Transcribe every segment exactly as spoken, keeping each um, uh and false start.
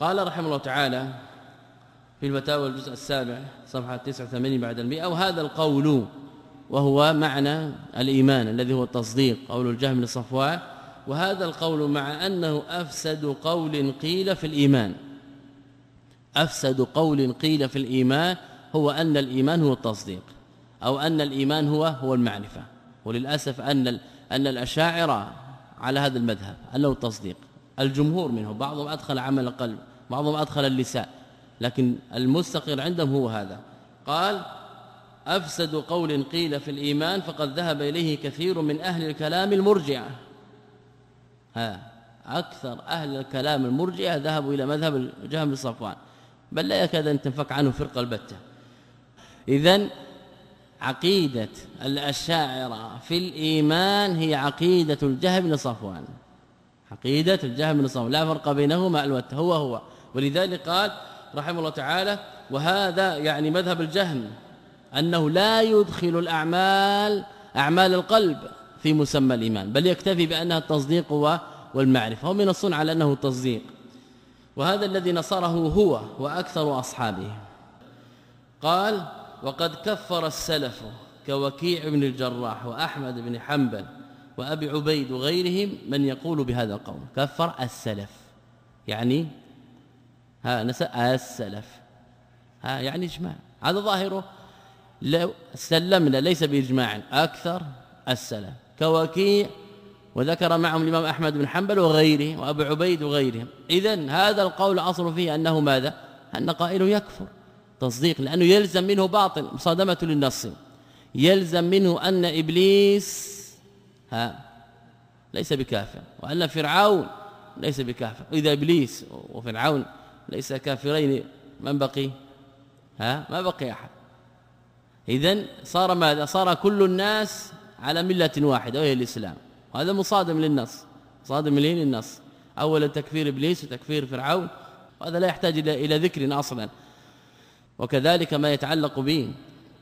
قال رحمه الله تعالى في الفتاوى الجزء السابع صفحة تسعة وثمانين بعد المئة: وهذا القول وهو معنى الإيمان الذي هو التصديق، قول الجهم بن صفوان، وهذا القول مع أنه أفسد قول قيل في الإيمان، أفسد قول قيل في الإيمان هو أن الإيمان هو التصديق، أو أن الإيمان هو هو المعرفة. وللأسف أن أن الأشاعرة على هذا المذهب أنه التصديق، الجمهور منهم، بعضهم أدخل عمل القلب، بعضهم أدخل اللسان، لكن المستقر عندهم هو هذا. قال: أفسد قول قيل في الإيمان فقد ذهب إليه كثير من أهل الكلام المرجئة. ها أكثر أهل الكلام المرجئة ذهبوا إلى مذهب الجهم بن صفوان، بل لا يكاد أن تنفك عنه فرقة البتة. إذن عقيدة الأشاعرة في الإيمان هي عقيدة الجهم بن صفوان، عقيدة الجهم بن صفوان، لا فرق بينهما البتة، هو هو. ولذلك قال رحمه الله تعالى: وهذا يعني مذهب الجهم أنه لا يدخل الأعمال أعمال القلب في مسمى الإيمان، بل يكتفي بأنها التصديق والمعرفة، هم ينصون على أنه التصديق، وهذا الذي نصره هو وأكثر أصحابه. قال: وقد كفر السلف كوكيع بن الجراح وأحمد بن حنبل وأبي عبيد وغيرهم من يقول بهذا القول. كفر السلف يعني ها نسأ السلف، ها يعني إجماع، هذا ظاهره لو سلمنا ليس بإجماع، أكثر السلف كوكيع، وذكر معهم الإمام أحمد بن حنبل وغيره وأبو عبيد وغيرهم. إذن هذا القول أصل فيه أنه ماذا؟ أن قائله يكفر تصديق، لأنه يلزم منه باطل مصادمة للنص، يلزم منه أن إبليس ها ليس بكافر، وأن فرعون ليس بكافر. إذا إبليس وفرعون ليس كافرين من بقي؟ ها ما بقي أحد. إذن صار ماذا؟ صار كل الناس على ملة واحدة وهي الإسلام، وهذا مصادم للنص، مصادم للنص. أولا تكفير إبليس وتكفير فرعون، وهذا لا يحتاج إلى ذكر أصلا. وكذلك ما يتعلق به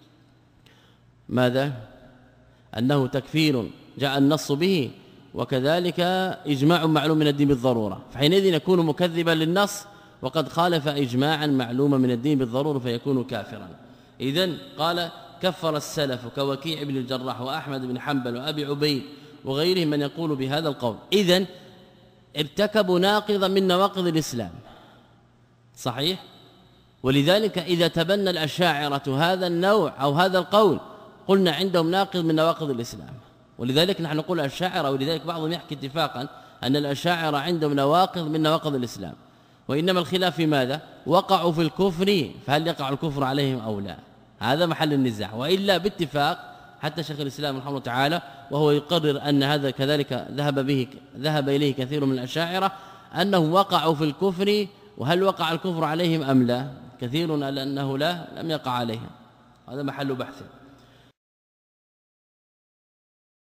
ماذا؟ أنه تكفير جاء النص به، وكذلك إجماع معلوم من الدين بالضرورة، فحينئذ يكون مكذبا للنص وقد خالف إجماعا معلوما من الدين بالضرورة فيكون كافرا. إذن قال: كفر السلف كوكيع بن الجراح وأحمد بن حنبل وأبي عبيد وغيرهم من يقول بهذا القول. إذن ارتكبوا ناقضا من نواقض الإسلام، صحيح؟ ولذلك إذا تبنى الأشاعرة هذا النوع أو هذا القول قلنا عندهم ناقض من نواقض الإسلام. ولذلك نحن نقول الأشاعرة، ولذلك بعضهم يحكي اتفاقا أن الأشاعرة عندهم نواقض من نواقض الإسلام، وإنما الخلاف في ماذا؟ وقعوا في الكفر، فهل يقع الكفر عليهم أو لا؟ هذا محل النزاع. وإلا باتفاق حتى شيخ الإسلام رحمه الله تعالى وهو يقرر أن هذا كذلك ذهب به ذهب إليه كثير من الأشاعرة أنه وقعوا في الكفر، وهل وقع الكفر عليهم أم لا؟ كثير قال أنه لا، لم يقع عليهم، هذا محل بحث.